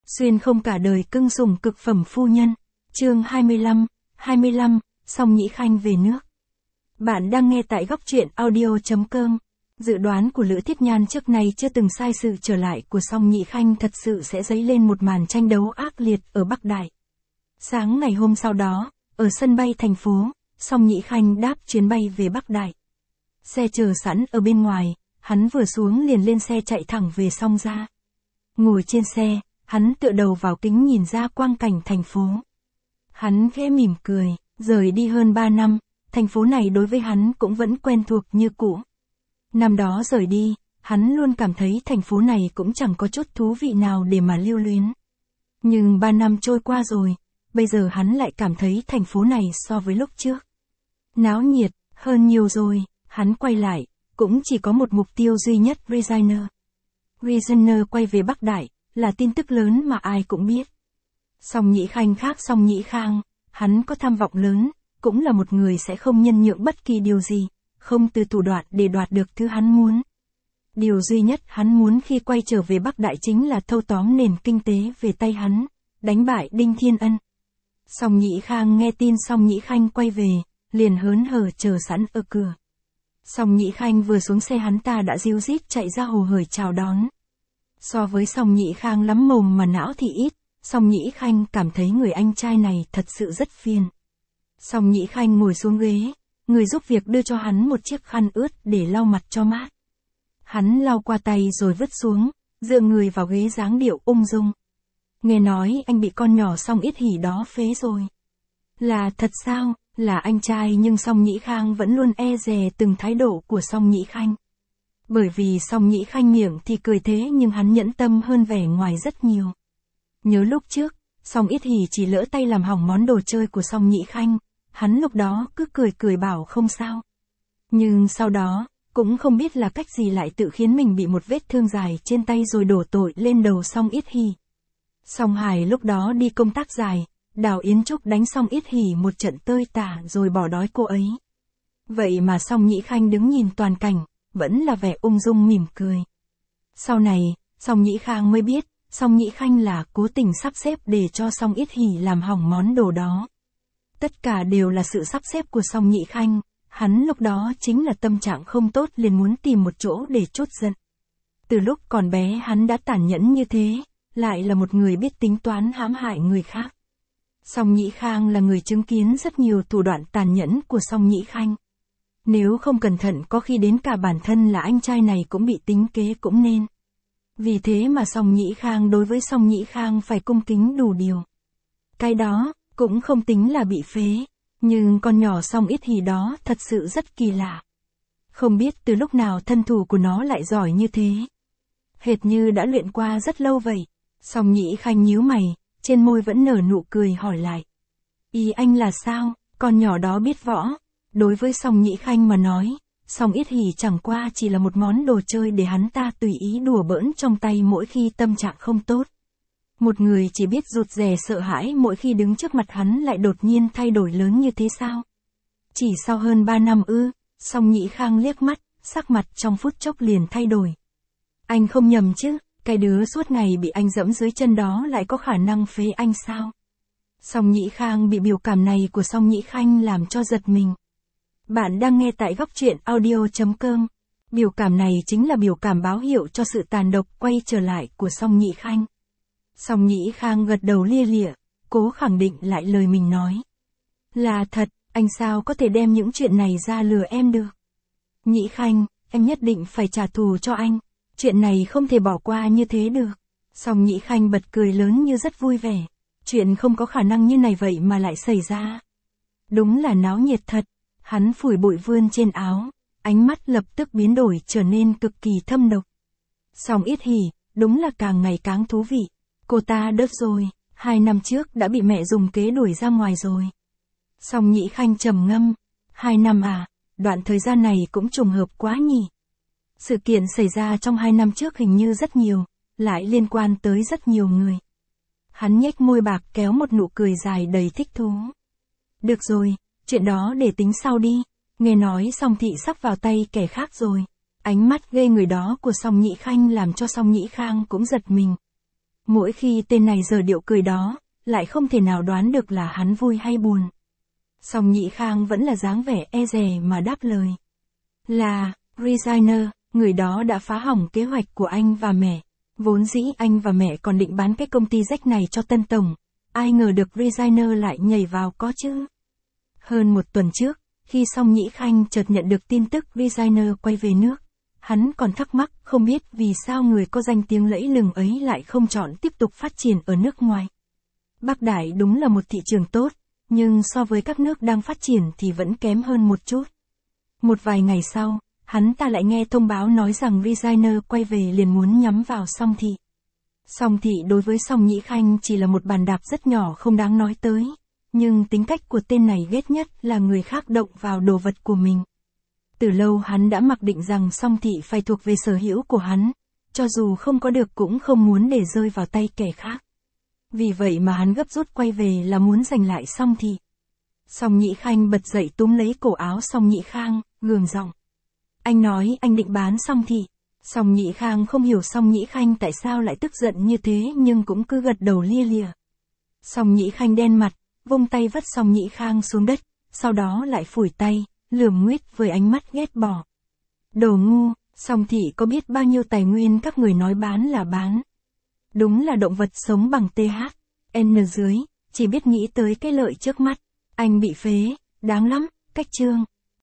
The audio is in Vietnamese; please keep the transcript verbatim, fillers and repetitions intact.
Xuyên không cả đời cưng sủng cực phẩm phu nhân. Chương hai mươi lăm, hai mươi lăm, Song Nhĩ Khanh về nước. Bạn đang nghe tại góc truyện audio chấm com. Dự đoán của Lữ Thiết Nhan trước nay chưa từng sai, sự trở lại của Song Nhĩ Khanh thật sự sẽ dấy lên một màn tranh đấu ác liệt ở Bắc Đại. Sáng ngày hôm sau đó, ở sân bay thành phố, Song Nhĩ Khanh đáp chuyến bay về Bắc Đại. Xe chờ sẵn ở bên ngoài, hắn vừa xuống liền lên xe chạy thẳng về Song gia. Ngồi trên xe, hắn tựa đầu vào kính nhìn ra quang cảnh thành phố. Hắn khẽ mỉm cười, rời đi hơn ba năm, thành phố này đối với hắn cũng vẫn quen thuộc như cũ. Năm đó rời đi, hắn luôn cảm thấy thành phố này cũng chẳng có chút thú vị nào để mà lưu luyến. Nhưng ba năm trôi qua rồi, bây giờ hắn lại cảm thấy thành phố này so với lúc trước náo nhiệt hơn nhiều rồi. Hắn quay lại, cũng chỉ có một mục tiêu duy nhất, Resigner. Resigner quay về Bắc Đại, là tin tức lớn mà ai cũng biết. Song Nhĩ Khanh khác Song Nhĩ Khang, hắn có tham vọng lớn, cũng là một người sẽ không nhân nhượng bất kỳ điều gì, không từ thủ đoạn để đoạt được thứ hắn muốn. Điều duy nhất hắn muốn khi quay trở về Bắc Đại chính là thâu tóm nền kinh tế về tay hắn, đánh bại Đinh Thiên Ân. Song Nhĩ Khang nghe tin Song Nhĩ Khanh quay về, liền hớn hở chờ sẵn ở cửa. Song Nhĩ Khanh vừa xuống xe hắn ta đã ríu rít chạy ra hồ hởi chào đón. So với Song Nhĩ Khang lắm mồm mà não thì ít, Song Nhĩ Khanh cảm thấy người anh trai này thật sự rất phiền. Song Nhĩ Khanh ngồi xuống ghế, người giúp việc đưa cho hắn một chiếc khăn ướt để lau mặt cho mát. Hắn lau qua tay rồi vứt xuống, dựa người vào ghế dáng điệu ung dung. Nghe nói anh bị con nhỏ Song Yết Hỉ đó phế rồi. Là thật sao? Là anh trai nhưng Song Nhĩ Khang vẫn luôn e dè từng thái độ của Song Nhĩ Khanh. Bởi vì Song Nhĩ Khanh miệng thì cười thế nhưng hắn nhẫn tâm hơn vẻ ngoài rất nhiều. Nhớ lúc trước, Song Yết Hỉ chỉ lỡ tay làm hỏng món đồ chơi của Song Nhĩ Khanh, hắn lúc đó cứ cười cười bảo không sao. Nhưng sau đó, cũng không biết là cách gì lại tự khiến mình bị một vết thương dài trên tay rồi đổ tội lên đầu Song Yết Hỉ. Song Hải lúc đó đi công tác dài, Đào Yến Trúc đánh Song Yết Hỉ một trận tơi tả rồi bỏ đói cô ấy. Vậy mà Song Nhĩ Khanh đứng nhìn toàn cảnh, vẫn là vẻ ung dung mỉm cười. Sau này, Song Nhĩ Khang mới biết, Song Nhĩ Khanh là cố tình sắp xếp để cho Song Yết Hỉ làm hỏng món đồ đó. Tất cả đều là sự sắp xếp của Song Nhĩ Khanh, hắn lúc đó chính là tâm trạng không tốt liền muốn tìm một chỗ để trút giận. Từ lúc còn bé hắn đã tàn nhẫn như thế, lại là một người biết tính toán hãm hại người khác. Song Nhĩ Khang là người chứng kiến rất nhiều thủ đoạn tàn nhẫn của Song Nhĩ Khanh. Nếu không cẩn thận có khi đến cả bản thân là anh trai này cũng bị tính kế cũng nên. Vì thế mà Song Nhĩ Khang đối với Song Nhĩ Khang phải cung kính đủ điều. Cái đó, cũng không tính là bị phế, nhưng con nhỏ Song Yết Hỉ đó thật sự rất kỳ lạ. Không biết từ lúc nào thân thủ của nó lại giỏi như thế. Hệt như đã luyện qua rất lâu vậy. Song Nhĩ Khanh nhíu mày, trên môi vẫn nở nụ cười hỏi lại. Ý anh là sao, con nhỏ đó biết võ? Đối với Song Nhĩ Khanh mà nói, Song Yết Hỉ chẳng qua chỉ là một món đồ chơi để hắn ta tùy ý đùa bỡn trong tay mỗi khi tâm trạng không tốt. Một người chỉ biết rụt rè sợ hãi mỗi khi đứng trước mặt hắn lại đột nhiên thay đổi lớn như thế sao? Chỉ sau hơn ba năm ư? Song Nhĩ Khang liếc mắt, sắc mặt trong phút chốc liền thay đổi. Anh không nhầm chứ, cái đứa suốt ngày bị anh dẫm dưới chân đó lại có khả năng phế anh sao? Song Nhĩ Khang bị biểu cảm này của Song Nhĩ Khanh làm cho giật mình. Bạn đang nghe tại góc truyện audio chấm com. Biểu cảm này chính là biểu cảm báo hiệu cho sự tàn độc quay trở lại của Song Nhĩ Khanh. Song Nhĩ Khang gật đầu lia lịa, cố khẳng định lại lời mình nói. Là thật, anh sao có thể đem những chuyện này ra lừa em được? Nhĩ Khanh, em nhất định phải trả thù cho anh. Chuyện này không thể bỏ qua như thế được. Song Nhĩ Khanh bật cười lớn như rất vui vẻ. Chuyện không có khả năng như này vậy mà lại xảy ra. Đúng là náo nhiệt thật. Hắn phủi bụi vươn trên áo, ánh mắt lập tức biến đổi trở nên cực kỳ thâm độc. Song Yết Hỉ, đúng là càng ngày càng thú vị. Cô ta đớt rồi, hai năm trước đã bị mẹ dùng kế đuổi ra ngoài rồi. Song Nhĩ Khanh trầm ngâm, hai năm à, đoạn thời gian này cũng trùng hợp quá nhỉ. Sự kiện xảy ra trong hai năm trước hình như rất nhiều, lại liên quan tới rất nhiều người. Hắn nhếch môi bạc kéo một nụ cười dài đầy thích thú. Được rồi, chuyện đó để tính sau đi. Nghe nói Song thị sắp vào tay kẻ khác rồi. Ánh mắt gây người đó của Song Nhĩ Khanh làm cho Song Nhĩ Khang cũng giật mình. Mỗi khi tên này giở điệu cười đó, lại không thể nào đoán được là hắn vui hay buồn. Song Nhĩ Khang vẫn là dáng vẻ e dè mà đáp lời. Là, Resigner, người đó đã phá hỏng kế hoạch của anh và mẹ. Vốn dĩ anh và mẹ còn định bán cái công ty rách này cho Tân Tổng. Ai ngờ được Resigner lại nhảy vào có chứ. Hơn một tuần trước, khi Song Nhĩ Khanh chợt nhận được tin tức Resigner quay về nước, hắn còn thắc mắc không biết vì sao người có danh tiếng lẫy lừng ấy lại không chọn tiếp tục phát triển ở nước ngoài. Bắc Đại đúng là một thị trường tốt, nhưng so với các nước đang phát triển thì vẫn kém hơn một chút. Một vài ngày sau, hắn ta lại nghe thông báo nói rằng Resigner quay về liền muốn nhắm vào Song Thị. Song Thị đối với Song Nhĩ Khanh chỉ là một bàn đạp rất nhỏ không đáng nói tới, nhưng tính cách của tên này ghét nhất là người khác động vào đồ vật của mình. Từ lâu hắn đã mặc định rằng Song Thị phải thuộc về sở hữu của hắn, cho dù không có được cũng không muốn để rơi vào tay kẻ khác. Vì vậy mà hắn gấp rút quay về là muốn giành lại Song Thị. Song Nhĩ Khanh bật dậy túm lấy cổ áo Song Nhĩ Khang, gường giọng. Anh nói anh định bán Song Thị. Song Nhĩ Khang không hiểu Song Nhĩ Khanh tại sao lại tức giận như thế nhưng cũng cứ gật đầu lia lịa. Song Nhĩ Khanh đen mặt, vung tay vất Song Nhĩ Khang xuống đất, sau đó lại phủi tay, lườm nguyết với ánh mắt ghét bỏ. Đồ ngu, Song Thị có biết bao nhiêu tài nguyên các người nói bán là bán. Đúng là động vật sống bằng tê hát, en dưới, chỉ biết nghĩ tới cái lợi trước mắt. Anh bị phế, đáng lắm, cách chương.